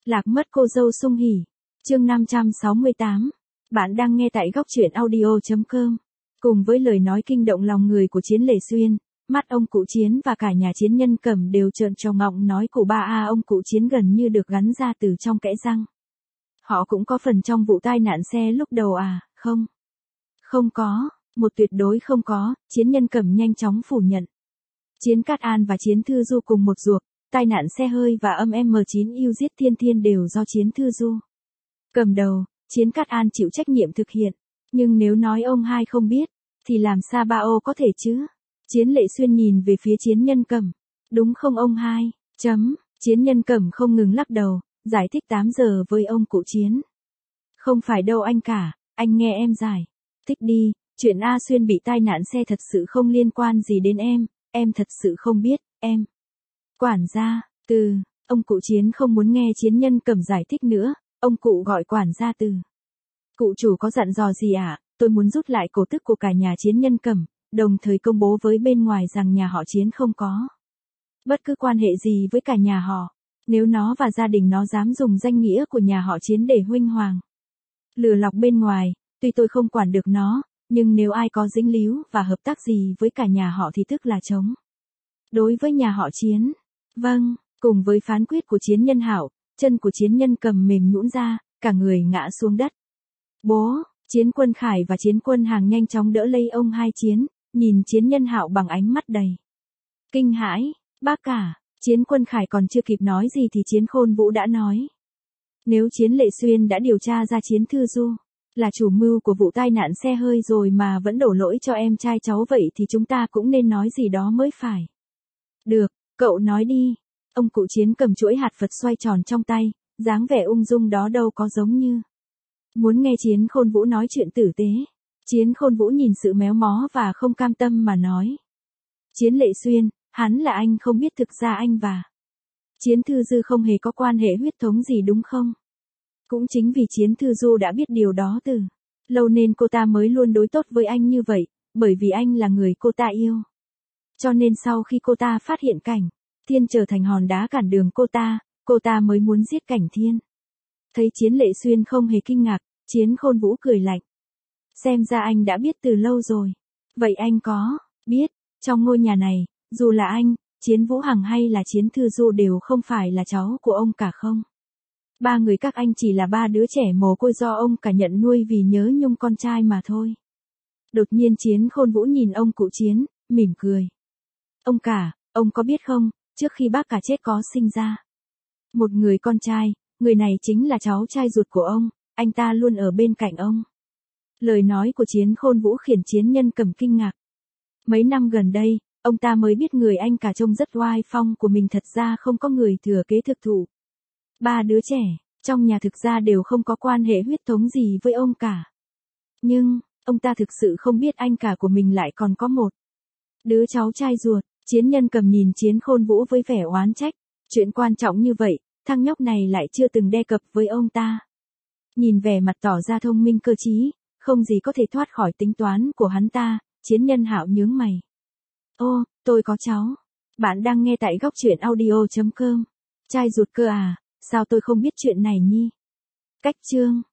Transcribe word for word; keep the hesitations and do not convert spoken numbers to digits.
Lạc mất cô dâu sung hỉ. Chương năm trăm sáu mươi tám. Bạn đang nghe tại góc truyện audio chấm com. Cùng với lời nói kinh động lòng người của Chiến Lệ Xuyên, mắt ông cụ Chiến và cả nhà Chiến Nhân Cẩm đều trợn tròn ngọng nói cụ ba a ông cụ Chiến gần như được gắn ra từ trong kẽ răng. Họ cũng có phần trong vụ tai nạn xe lúc đầu à, không? Không có, một tuyệt đối không có, Chiến Nhân Cẩm nhanh chóng phủ nhận. Chiến Cát An và Chiến Thư Du cùng một ruột, tai nạn xe hơi và âm M chín yêu giết Thiên Thiên đều do Chiến Thư Du cầm đầu, Chiến Cát An chịu trách nhiệm thực hiện, nhưng nếu nói ông hai không biết, thì làm sao ba ô có thể chứ? Chiến Lệ Xuyên nhìn về phía Chiến Nhân Cẩm, đúng không ông hai? Chấm, Chiến Nhân Cẩm không ngừng lắc đầu, giải thích tám giờ với ông cụ Chiến. Không phải đâu anh cả, anh nghe em giải thích đi, chuyện A Xuyên bị tai nạn xe thật sự không liên quan gì đến em, em thật sự không biết, em. Quản gia, từ, ông cụ Chiến không muốn nghe Chiến Nhân Cẩm giải thích nữa, ông cụ gọi quản gia từ. Cụ chủ có dặn dò gì ạ? À? Tôi muốn rút lại cổ tức của cả nhà Chiến Nhân Cẩm, đồng thời công bố với bên ngoài rằng nhà họ Chiến không có bất cứ quan hệ gì với cả nhà họ. Nếu nó và gia đình nó dám dùng danh nghĩa của nhà họ Chiến để huynh hoàng lừa lọc bên ngoài, tuy tôi không quản được nó, nhưng nếu ai có dính líu và hợp tác gì với cả nhà họ thì tức là chống đối với nhà họ Chiến. Vâng, cùng với phán quyết của Chiến Nhân Hạo, chân của Chiến Nhân Cẩm mềm nhũn ra, cả người ngã xuống đất. Bố, Chiến Quân Khải và Chiến Quân Hàng nhanh chóng đỡ lấy ông hai Chiến, nhìn Chiến Nhân Hạo bằng ánh mắt đầy kinh hãi. Bác cả, Chiến Quân Khải còn chưa kịp nói gì thì Chiến Khôn Vũ đã nói. Nếu Chiến Lệ Xuyên đã điều tra ra Chiến Thư Du là chủ mưu của vụ tai nạn xe hơi rồi mà vẫn đổ lỗi cho em trai cháu vậy thì chúng ta cũng nên nói gì đó mới phải. Được, cậu nói đi. Ông cụ Chiến cầm chuỗi hạt Phật xoay tròn trong tay, dáng vẻ ung dung đó đâu có giống như muốn nghe Chiến Khôn Vũ nói chuyện tử tế. Chiến Khôn Vũ nhìn sự méo mó và không cam tâm mà nói. Chiến Lệ Xuyên, hắn là anh không biết thực ra anh và Chiến Thư Dư không hề có quan hệ huyết thống gì đúng không? Cũng chính vì Chiến Thư Du đã biết điều đó từ lâu nên cô ta mới luôn đối tốt với anh như vậy, bởi vì anh là người cô ta yêu. Cho nên sau khi cô ta phát hiện Cảnh Thiên trở thành hòn đá cản đường cô ta, cô ta mới muốn giết Cảnh Thiên. Thấy Chiến Lệ Xuyên không hề kinh ngạc, Chiến Khôn Vũ cười lạnh. Xem ra anh đã biết từ lâu rồi. Vậy anh có biết, trong ngôi nhà này, dù là anh, Chiến Vũ Hằng hay là Chiến Thư Du đều không phải là cháu của ông cả không? Ba người các anh chỉ là ba đứa trẻ mồ côi do ông cả nhận nuôi vì nhớ nhung con trai mà thôi. Đột nhiên Chiến Khôn Vũ nhìn ông cụ Chiến, mỉm cười. Ông cả, ông có biết không, trước khi bác cả chết có sinh ra một người con trai, người này chính là cháu trai ruột của ông, anh ta luôn ở bên cạnh ông. Lời nói của Chiến Khôn Vũ khiến Chiến Nhân Cẩm kinh ngạc. Mấy năm gần đây, ông ta mới biết người anh cả trông rất oai phong của mình thật ra không có người thừa kế thực thụ. Ba đứa trẻ, trong nhà thực ra đều không có quan hệ huyết thống gì với ông cả. Nhưng, ông ta thực sự không biết anh cả của mình lại còn có một đứa cháu trai ruột. Chiến Nhân Cẩm nhìn Chiến Khôn Vũ với vẻ oán trách. Chuyện quan trọng như vậy, thằng nhóc này lại chưa từng đề cập với ông ta. Nhìn vẻ mặt tỏ ra thông minh cơ trí, không gì có thể thoát khỏi tính toán của hắn ta, Chiến Nhân Hạo nhướng mày. Ô, tôi có cháu. Bạn đang nghe tại góc truyện audio chấm com. Trai ruột cơ à, sao tôi không biết chuyện này nhi? Cách chương.